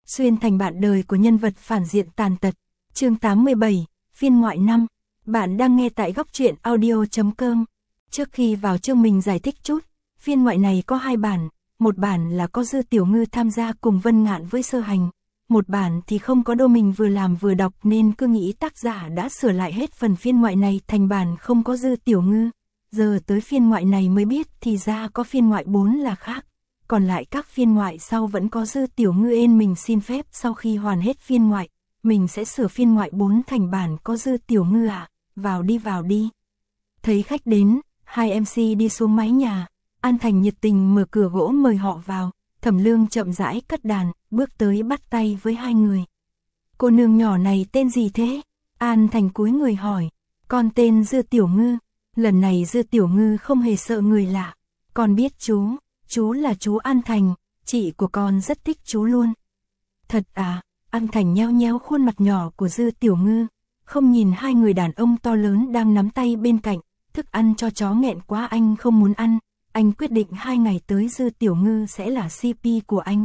xuyên thành bạn đời của nhân vật phản diện tàn tật. Chương 87, phiên ngoại 5. Bạn đang nghe tại góc truyện audio.com. Trước khi vào chương mình giải thích chút, phiên ngoại này có 2 bản, một bản là có Dư Tiểu Ngư tham gia cùng Vân Ngạn với Sơ Hành, một bản thì không có đâu, mình vừa làm vừa đọc nên cứ nghĩ tác giả đã sửa lại hết phần phiên ngoại này thành bản không có Dư Tiểu Ngư. Giờ tới phiên ngoại này mới biết thì ra có phiên ngoại 4 là khác. Còn lại các phiên ngoại sau vẫn có Dư Tiểu Ngư ên. Mình xin phép sau khi hoàn hết phiên ngoại, mình sẽ sửa phiên ngoại 4 thành bản có Dư Tiểu Ngư à. Vào đi. Thấy khách đến, 2 MC đi xuống mái nhà, An Thành nhiệt tình mở cửa gỗ mời họ vào. Thẩm Lương chậm rãi cất đàn, bước tới bắt tay với 2 người. Cô nương nhỏ này tên gì thế? An Thành cúi người hỏi. Con tên Dư Tiểu Ngư. Lần này Dư Tiểu Ngư không hề sợ người lạ. Con biết chú là chú An Thành, chị của con rất thích chú luôn. Thật à? An Thành nheo nheo khuôn mặt nhỏ của Dư Tiểu Ngư, không nhìn 2 người đàn ông to lớn đang nắm tay bên cạnh. Thức ăn cho chó nghẹn quá anh không muốn ăn. Anh quyết định 2 ngày tới Dư Tiểu Ngư sẽ là CP của anh.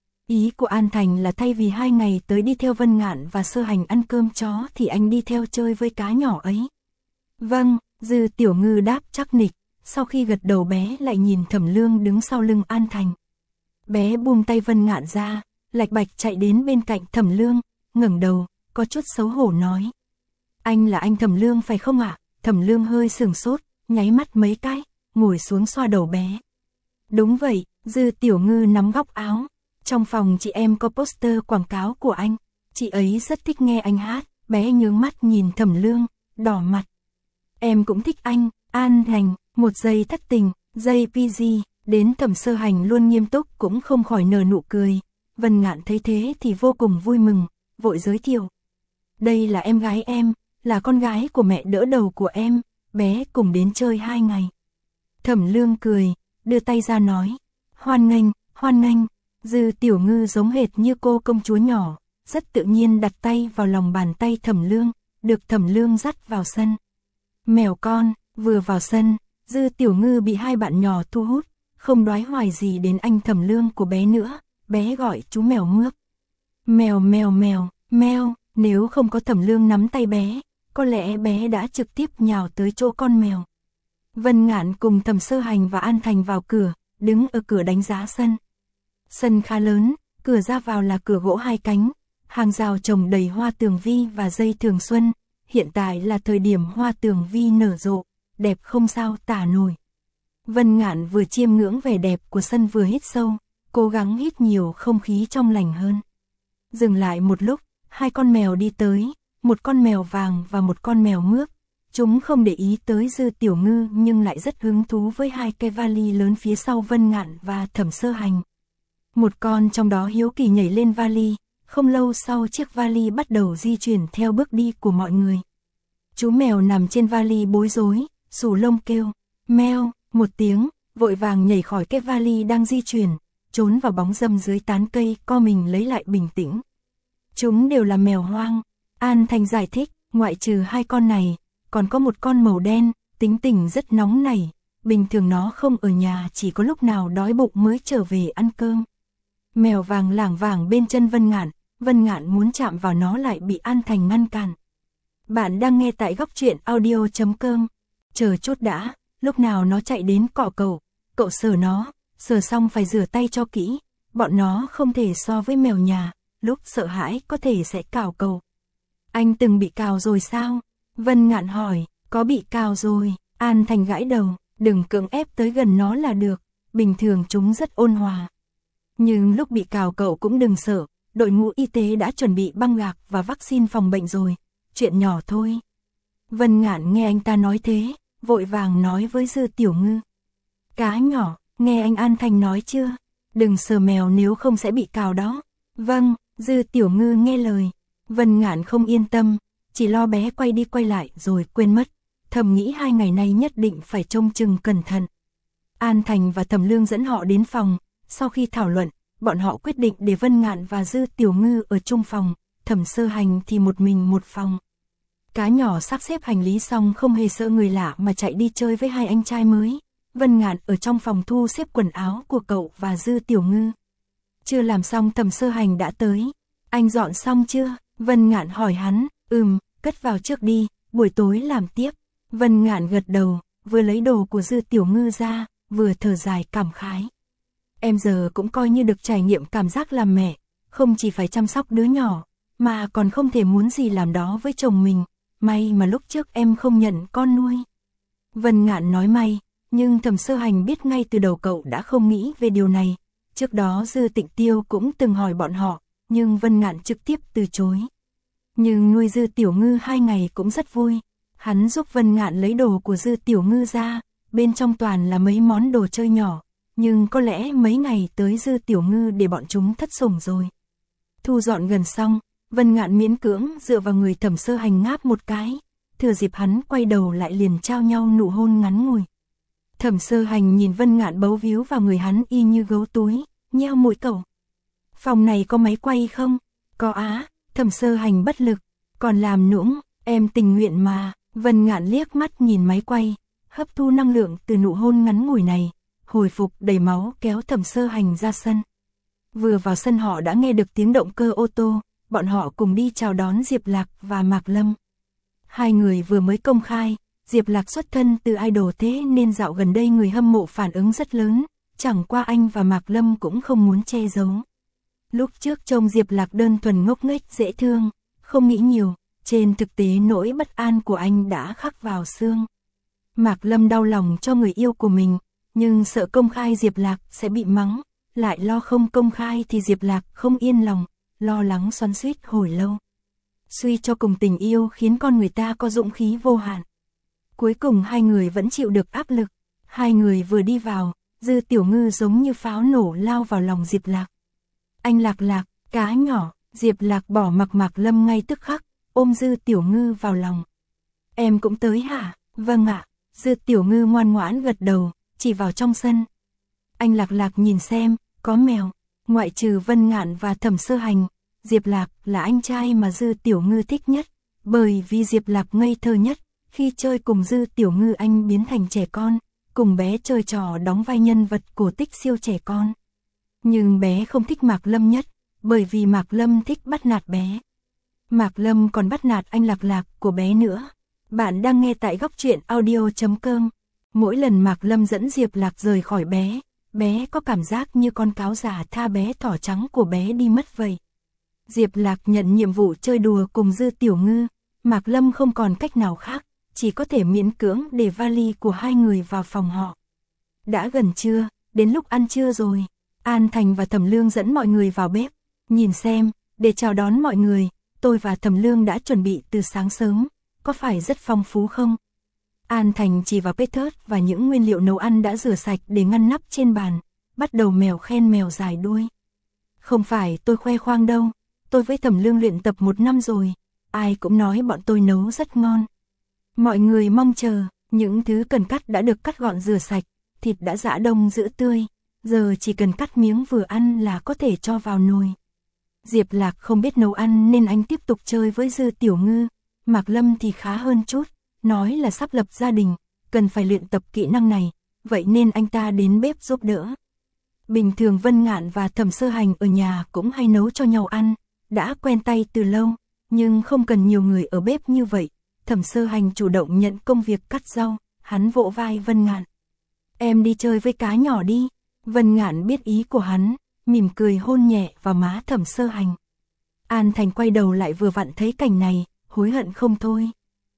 Ý của An Thành là thay vì 2 ngày tới đi theo Vân Ngạn và Sơ Hành ăn cơm chó thì anh đi theo chơi với cá nhỏ ấy. Vâng, Dư Tiểu Ngư đáp chắc nịch, sau khi gật đầu bé lại nhìn Thẩm Lương đứng sau lưng An Thành. Bé buông tay Vân Ngạn ra, lạch bạch chạy đến bên cạnh Thẩm Lương, ngẩng đầu, có chút xấu hổ nói. Anh là anh Thẩm Lương phải không ạ? Thẩm Lương hơi sửng sốt, nháy mắt mấy cái, ngồi xuống xoa đầu bé. Đúng vậy, Dư Tiểu Ngư nắm góc áo. Trong phòng chị em có poster quảng cáo của anh, chị ấy rất thích nghe anh hát. Bé nhướng mắt nhìn Thẩm Lương, đỏ mặt. Em cũng thích anh, An Thành. Một giây thất tình, giây PG, đến Thẩm Sơ Hành luôn nghiêm túc cũng không khỏi nở nụ cười. Vân Ngạn thấy thế thì vô cùng vui mừng, vội giới thiệu. Đây là em gái em, là con gái của mẹ đỡ đầu của em, bé cùng đến chơi 2 ngày. Thẩm Lương cười, đưa tay ra nói. Hoan nghênh. Dư Tiểu Ngư giống hệt như cô công chúa nhỏ, rất tự nhiên đặt tay vào lòng bàn tay Thẩm Lương, được Thẩm Lương dắt vào sân. Mèo con, vừa vào sân, Dư Tiểu Ngư bị 2 bạn nhỏ thu hút, không đoái hoài gì đến anh Thẩm Lương của bé nữa, bé gọi chú mèo mướp. Mèo, nếu không có Thẩm Lương nắm tay bé, có lẽ bé đã trực tiếp nhào tới chỗ con mèo. Vân Ngạn cùng Thẩm Sơ Hành và An Thành vào cửa, đứng ở cửa đánh giá sân. Sân khá lớn, cửa ra vào là cửa gỗ 2 cánh, hàng rào trồng đầy hoa tường vi và dây thường xuân, hiện tại là thời điểm hoa tường vi nở rộ, đẹp không sao tả nổi. Vân Ngạn vừa chiêm ngưỡng vẻ đẹp của sân vừa hít sâu, cố gắng hít nhiều không khí trong lành hơn. Dừng lại một lúc, 2 con mèo đi tới, một con mèo vàng và một con mèo mướp. Chúng không để ý tới Dư Tiểu Ngư nhưng lại rất hứng thú với 2 cái vali lớn phía sau Vân Ngạn và Thẩm Sơ Hành. Một con trong đó hiếu kỳ nhảy lên vali, không lâu sau chiếc vali bắt đầu di chuyển theo bước đi của mọi người. Chú mèo nằm trên vali bối rối, xù lông kêu, meo, một tiếng, vội vàng nhảy khỏi cái vali đang di chuyển, trốn vào bóng râm dưới tán cây, co mình lấy lại bình tĩnh. Chúng đều là mèo hoang, An Thành giải thích, ngoại trừ 2 con này, còn có một con màu đen, tính tình rất nóng nảy, bình thường nó không ở nhà, chỉ có lúc nào đói bụng mới trở về ăn cơm. Mèo vàng lảng vảng bên chân Vân Ngạn muốn chạm vào nó lại bị An Thành ngăn cản. Bạn đang nghe tại góc truyện audio.com. Chờ chút đã, lúc nào nó chạy đến cọ cậu sờ nó, sờ xong phải rửa tay cho kỹ, bọn nó không thể so với mèo nhà, lúc sợ hãi có thể sẽ cào cậu. Anh từng bị cào rồi sao? Vân Ngạn hỏi, có bị cào rồi, An Thành gãi đầu, đừng cưỡng ép tới gần nó là được, bình thường chúng rất ôn hòa. Nhưng lúc bị cào cậu cũng đừng sợ, đội ngũ y tế đã chuẩn bị băng gạc và vaccine phòng bệnh rồi, chuyện nhỏ thôi. Vân Ngạn nghe anh ta nói thế, vội vàng nói với Dư Tiểu Ngư. Cá nhỏ, nghe anh An Thành nói chưa? Đừng sờ mèo nếu không sẽ bị cào đó. Vâng, Dư Tiểu Ngư nghe lời. Vân Ngạn không yên tâm, chỉ lo bé quay đi quay lại rồi quên mất, thầm nghĩ 2 ngày nay nhất định phải trông chừng cẩn thận. An Thành và Thẩm Lương dẫn họ đến phòng, sau khi thảo luận, bọn họ quyết định để Vân Ngạn và Dư Tiểu Ngư ở chung phòng, Thẩm Sơ Hành thì một mình một phòng. Cá nhỏ sắp xếp hành lý xong không hề sợ người lạ mà chạy đi chơi với 2 anh trai mới. Vân Ngạn ở trong phòng thu xếp quần áo của cậu và Dư Tiểu Ngư. chưa làm xong Thẩm Sơ Hành đã tới. Anh dọn xong chưa? Vân Ngạn hỏi hắn. Cất vào trước đi, buổi tối làm tiếp. Vân Ngạn gật đầu, vừa lấy đồ của Dư Tiểu Ngư ra, vừa thở dài cảm khái. Em giờ cũng coi như được trải nghiệm cảm giác làm mẹ, không chỉ phải chăm sóc đứa nhỏ, mà còn không thể muốn gì làm đó với chồng mình. May mà lúc trước em không nhận con nuôi. Vân Ngạn nói may, nhưng Thẩm Sơ Hành biết ngay từ đầu cậu đã không nghĩ về điều này. Trước đó Dư Tịnh Tiêu cũng từng hỏi bọn họ, nhưng Vân Ngạn trực tiếp từ chối. Nhưng nuôi Dư Tiểu Ngư 2 ngày cũng rất vui. Hắn giúp Vân Ngạn lấy đồ của Dư Tiểu Ngư ra, bên trong toàn là mấy món đồ chơi nhỏ, nhưng có lẽ mấy ngày tới Dư Tiểu Ngư để bọn chúng thất sủng rồi. Thu dọn gần xong, Vân Ngạn miễn cưỡng dựa vào người Thẩm Sơ Hành ngáp một cái, thừa dịp hắn quay đầu lại liền trao nhau nụ hôn ngắn ngủi. Thẩm Sơ Hành nhìn Vân Ngạn bấu víu vào người hắn y như gấu túi, nheo mũi cậu. Phòng này có máy quay không? Có á. Thẩm Sơ Hành bất lực, còn làm nũng, em tình nguyện mà. Vân Ngạn liếc mắt nhìn máy quay, hấp thu năng lượng từ nụ hôn ngắn ngủi này, hồi phục đầy máu kéo Thẩm Sơ Hành ra sân. Vừa vào sân họ đã nghe được tiếng động cơ ô tô, bọn họ cùng đi chào đón Diệp Lạc và Mạc Lâm. Hai người vừa mới công khai, Diệp Lạc xuất thân từ idol thế nên dạo gần đây người hâm mộ phản ứng rất lớn, chẳng qua anh và Mạc Lâm cũng không muốn che giấu. Lúc trước trông Diệp Lạc đơn thuần ngốc nghếch dễ thương, không nghĩ nhiều, trên thực tế nỗi bất an của anh đã khắc vào xương. Mạc Lâm đau lòng cho người yêu của mình, nhưng sợ công khai Diệp Lạc sẽ bị mắng, lại lo không công khai thì Diệp Lạc không yên lòng, lo lắng xoắn xuýt hồi lâu. Suy cho cùng tình yêu khiến con người ta có dũng khí vô hạn. Cuối cùng hai người vẫn chịu được áp lực, hai người vừa đi vào, Dư Tiểu Ngư giống như pháo nổ lao vào lòng Diệp Lạc. Anh Lạc Lạc, cá nhỏ, Diệp Lạc bỏ mặc Mạc Lâm ngay tức khắc, ôm Dư Tiểu Ngư vào lòng. Em cũng tới hả? Vâng ạ. Dư Tiểu Ngư ngoan ngoãn gật đầu, chỉ vào trong sân. Anh Lạc Lạc nhìn xem, có mèo. Ngoại trừ Vân Ngạn và Thẩm Sơ Hành, Diệp Lạc là anh trai mà Dư Tiểu Ngư thích nhất, bởi vì Diệp Lạc ngây thơ nhất. Khi chơi cùng Dư Tiểu Ngư anh biến thành trẻ con, cùng bé chơi trò đóng vai nhân vật cổ tích siêu trẻ con. Nhưng bé không thích Mạc Lâm nhất, bởi vì Mạc Lâm thích bắt nạt bé. Mạc Lâm còn bắt nạt anh Lạc Lạc của bé nữa. Bạn đang nghe tại góc truyện audio.com. Mỗi lần Mạc Lâm dẫn Diệp Lạc rời khỏi bé, bé có cảm giác như con cáo già tha bé thỏ trắng của bé đi mất vậy. Diệp Lạc nhận nhiệm vụ chơi đùa cùng Dư Tiểu Ngư, Mạc Lâm không còn cách nào khác, chỉ có thể miễn cưỡng để vali của hai người vào phòng họ. Đã gần trưa, đến lúc ăn trưa rồi. An Thành và Thẩm Lương dẫn mọi người vào bếp. Nhìn xem, để chào đón mọi người, tôi và Thẩm Lương đã chuẩn bị từ sáng sớm, có phải rất phong phú không? An Thành chỉ vào bếp thớt và những nguyên liệu nấu ăn đã rửa sạch để ngăn nắp trên bàn, bắt đầu mèo khen mèo dài đuôi. Không phải tôi khoe khoang đâu, tôi với Thẩm Lương luyện tập 1 năm rồi, ai cũng nói bọn tôi nấu rất ngon. Mọi người mong chờ, những thứ cần cắt đã được cắt gọn rửa sạch, thịt đã giã đông giữ tươi, giờ chỉ cần cắt miếng vừa ăn là có thể cho vào nồi. Diệp Lạc không biết nấu ăn nên anh tiếp tục chơi với Dư Tiểu Ngư, Mạc Lâm thì khá hơn chút, nói là sắp lập gia đình, cần phải luyện tập kỹ năng này, vậy nên anh ta đến bếp giúp đỡ. Bình thường Vân Ngạn và Thẩm Sơ Hành ở nhà cũng hay nấu cho nhau ăn, đã quen tay từ lâu, nhưng không cần nhiều người ở bếp như vậy. Thẩm Sơ Hành chủ động nhận công việc cắt rau, hắn vỗ vai Vân Ngạn. Em đi chơi với cá nhỏ đi. Vân Ngạn biết ý của hắn, mỉm cười hôn nhẹ vào má Thẩm Sơ Hành. An Thành quay đầu lại vừa vặn thấy cảnh này, hối hận không thôi.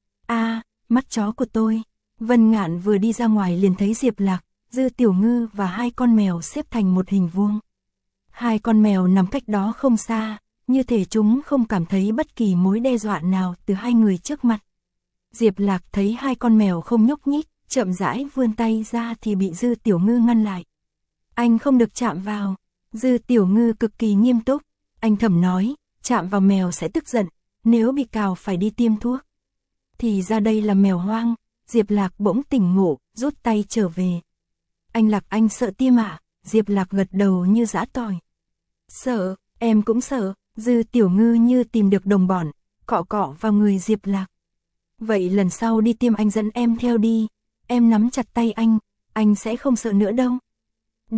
Mắt chó của tôi. Vân Ngạn vừa đi ra ngoài liền thấy Diệp Lạc, Dư Tiểu Ngư và 2 con mèo xếp thành một hình vuông. 2 con mèo nằm cách đó không xa, như thể chúng không cảm thấy bất kỳ mối đe dọa nào từ hai người trước mặt. Diệp Lạc thấy 2 con mèo không nhúc nhích, chậm rãi vươn tay ra thì bị Dư Tiểu Ngư ngăn lại. Anh không được chạm vào. Dư Tiểu Ngư cực kỳ nghiêm túc. Anh Thẩm nói, chạm vào mèo sẽ tức giận, nếu bị cào phải đi tiêm thuốc. Thì ra đây là mèo hoang. Diệp Lạc bỗng tỉnh ngộ, rút tay trở về. Anh Lạc anh sợ tiêm à? Diệp Lạc gật đầu như giã tỏi. Sợ, em cũng sợ. Dư Tiểu Ngư như tìm được đồng bọn, cọ cọ vào người Diệp Lạc. Vậy lần sau đi tiêm anh dẫn em theo đi, em nắm chặt tay anh sẽ không sợ nữa đâu. Được,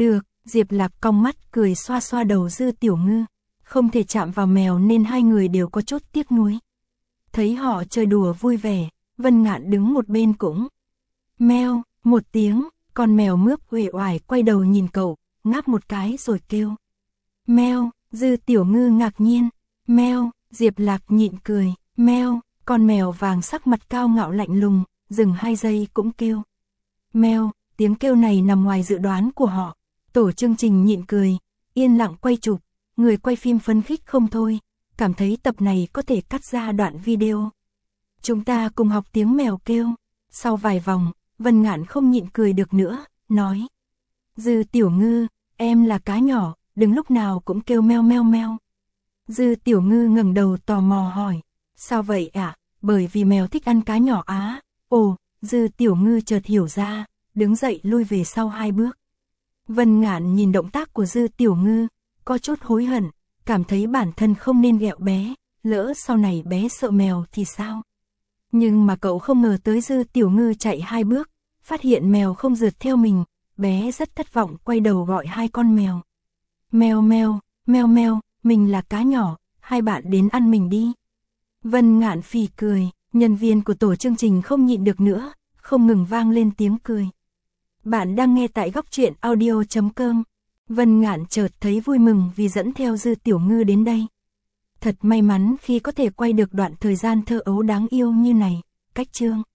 Diệp Lạc cong mắt cười xoa xoa đầu Dư Tiểu Ngư. Không thể chạm vào mèo nên hai người đều có chút tiếc nuối. Thấy họ chơi đùa vui vẻ, Vân Ngạn đứng một bên cũng. Meo, một tiếng, con mèo mướp uể oải quay đầu nhìn cậu, ngáp một cái rồi kêu. Meo, Dư Tiểu Ngư ngạc nhiên. Meo, Diệp Lạc nhịn cười. Meo, con mèo vàng sắc mặt cao ngạo lạnh lùng, dừng 2 giây cũng kêu. Meo, tiếng kêu này nằm ngoài dự đoán của họ. Tổ chương trình nhịn cười, yên lặng quay chụp, người quay phim phấn khích không thôi, cảm thấy tập này có thể cắt ra đoạn video. Chúng ta cùng học tiếng mèo kêu. Sau vài vòng, Vân Ngạn không nhịn cười được nữa, nói. Dư Tiểu Ngư, em là cá nhỏ, đừng lúc nào cũng kêu meo meo meo. Dư Tiểu Ngư ngẩng đầu tò mò hỏi. Sao vậy ạ? Bởi vì mèo thích ăn cá nhỏ á. Ồ, Dư Tiểu Ngư chợt hiểu ra, đứng dậy lui về sau 2 bước. Vân Ngạn nhìn động tác của Dư Tiểu Ngư, có chút hối hận, cảm thấy bản thân không nên ghẹo bé, lỡ sau này bé sợ mèo thì sao? Nhưng mà cậu không ngờ tới Dư Tiểu Ngư chạy 2 bước, phát hiện mèo không rượt theo mình, bé rất thất vọng quay đầu gọi 2 con mèo. Meo meo, meo meo, mình là cá nhỏ, hai bạn đến ăn mình đi. Vân Ngạn phì cười, nhân viên của tổ chương trình không nhịn được nữa, không ngừng vang lên tiếng cười. Bạn đang nghe tại góc truyện audio.com. Vân Ngạn chợt thấy vui mừng vì dẫn theo Dư Tiểu Ngư đến đây. Thật may mắn khi có thể quay được đoạn thời gian thơ ấu đáng yêu như này. Cách chương